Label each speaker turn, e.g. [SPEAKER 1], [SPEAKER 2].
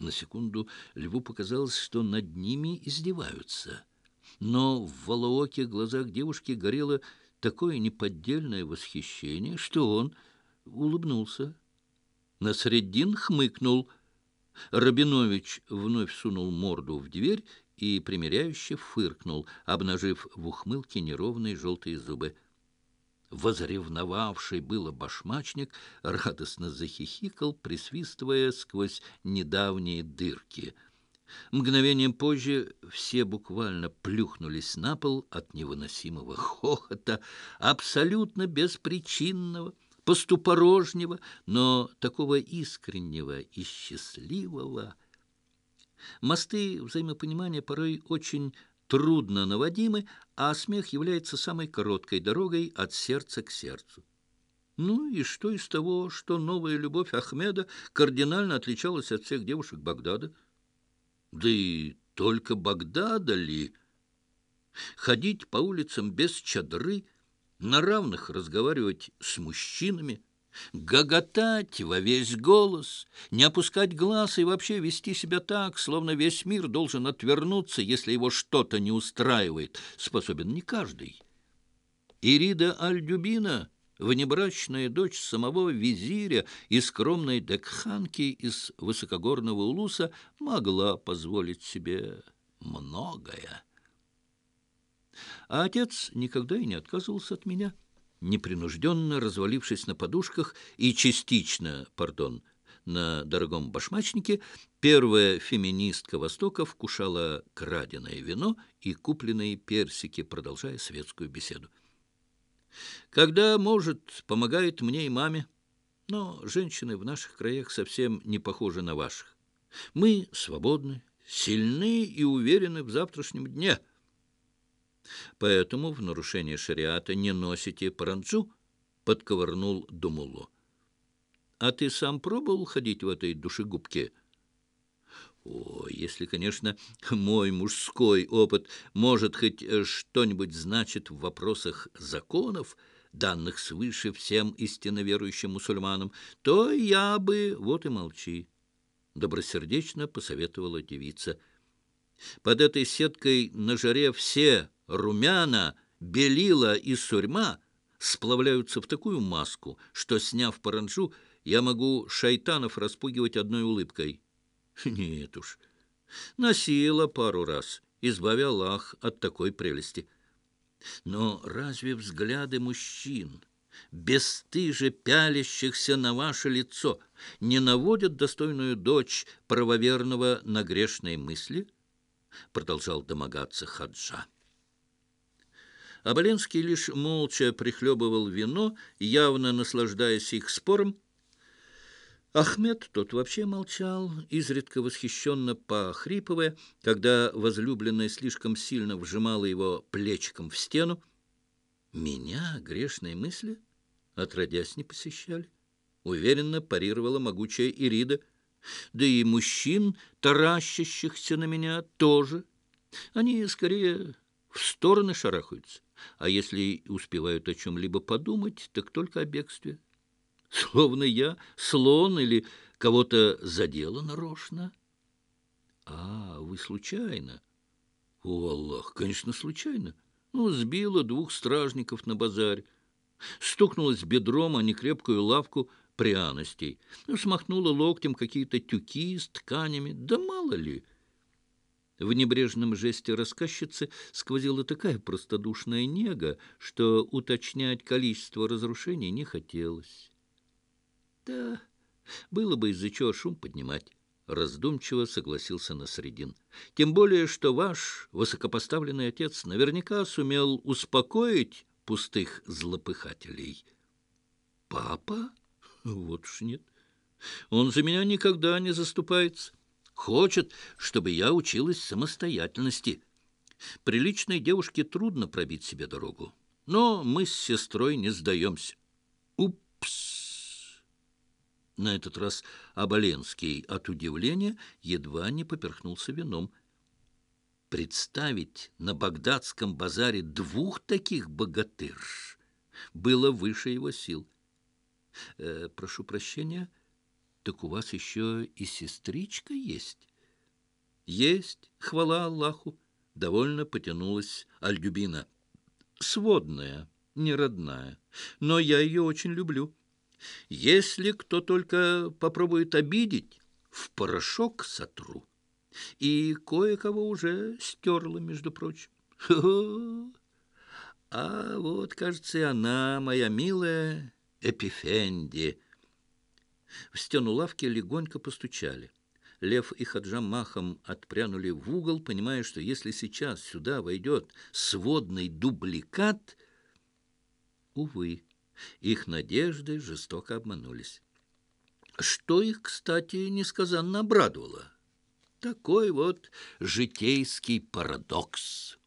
[SPEAKER 1] На секунду Льву показалось, что над ними издеваются. Но в волооких глазах девушки горело такое неподдельное восхищение, что он улыбнулся. Насреддин хмыкнул. Рабинович вновь сунул морду в дверь и примиряюще фыркнул, обнажив в ухмылке неровные желтые зубы. Возревновавший было башмачник радостно захихикал, присвистывая сквозь недавние дырки. Мгновением позже все буквально плюхнулись на пол от невыносимого хохота, абсолютно беспричинного, пустопорожнего, но такого искреннего и счастливого. Мосты взаимопонимания порой очень трудно наводимы, а смех является самой короткой дорогой от сердца к сердцу. Ну и что из того, что новая любовь Ахмеда кардинально отличалась от всех девушек Багдада? Да и только Багдада ли? Ходить по улицам без чадры, на равных разговаривать с мужчинами, гоготать во весь голос, не опускать глаз и вообще вести себя так, словно весь мир должен отвернуться, если его что-то не устраивает, способен не каждый. Ирида Аль-Дюбина, внебрачная дочь самого визиря и скромной декханки из высокогорного улуса, могла позволить себе многое. А отец никогда и не отказывался от меня, непринужденно развалившись на подушках и частично, на дорогом башмачнике, первая феминистка Востока вкушала краденое вино и купленные персики, продолжая светскую беседу. Когда может, помогает мне и маме, но женщины в наших краях совсем не похожи на ваших. Мы свободны, сильны и уверены в завтрашнем дне. Поэтому в нарушение шариата не носите паранджу, подковырнул Думулло. А ты сам пробовал ходить в этой душегубке? О, если, конечно, мой мужской опыт может хоть что-нибудь значит в вопросах законов, данных свыше всем истинно верующим мусульманам, то я бы... Вот и молчи, — добросердечно посоветовала девица. Под этой сеткой на жаре все румяна, белила и сурьма сплавляются в такую маску, что, сняв паранджу, я могу шайтанов распугивать одной улыбкой. Нет уж, носила пару раз, избави Аллах от такой прелести. Но разве взгляды мужчин, бесстыже пялящихся на ваше лицо, не наводят достойную дочь правоверного на грешные мысли? Продолжал домогаться Хаджа. Оболенский лишь молча прихлебывал вино, явно наслаждаясь их спором. Ахмед тот вообще молчал, изредка восхищенно похрипывая, когда возлюбленная слишком сильно вжимала его плечиком в стену. Меня грешные мысли отродясь не посещали. Уверенно парировала могучая Ирида. Да и мужчин, таращащихся на меня, тоже. Они скорее в стороны шарахаются, а если успевают о чем-либо подумать, так только о бегстве. Словно я слон или кого-то задела нарочно. А, вы случайно? О, Аллах, конечно, случайно. Ну, сбила двух стражников на базаре. Стукнулась бедром о некрепкую лавку пряностей. Ну, смахнула локтем какие-то тюки с тканями. Да мало ли. В небрежном жесте рассказчицы сквозила такая простодушная нега, что уточнять количество разрушений не хотелось. Да, было бы из-за чего шум поднимать, — раздумчиво согласился Насреддин. Тем более, что ваш высокопоставленный отец наверняка сумел успокоить пустых злопыхателей. Папа? Вот уж нет. Он за меня никогда не заступается. Хочет, чтобы я училась самостоятельности. Приличной девушке трудно пробить себе дорогу. Но мы с сестрой не сдаемся. Упс! На этот раз Оболенский от удивления едва не поперхнулся вином. Представить на багдадском базаре двух таких богатырш было выше его сил. Прошу прощения, Так у вас еще и сестричка есть? Есть, хвала Аллаху, довольно потянулась Альдюбина. Сводная, не родная, но я ее очень люблю. Если кто только попробует обидеть, в порошок сотру. И кое-кого уже стерла, между прочим. Хо-хо! А вот, кажется, и она, моя милая Эпифенди. В стену лавки легонько постучали. Лев и Хаджам махом отпрянули в угол, понимая, что если сейчас сюда войдет сводный дубликат... Увы, их надежды жестоко обманулись. Что их, кстати, несказанно обрадовало. Такой вот житейский парадокс.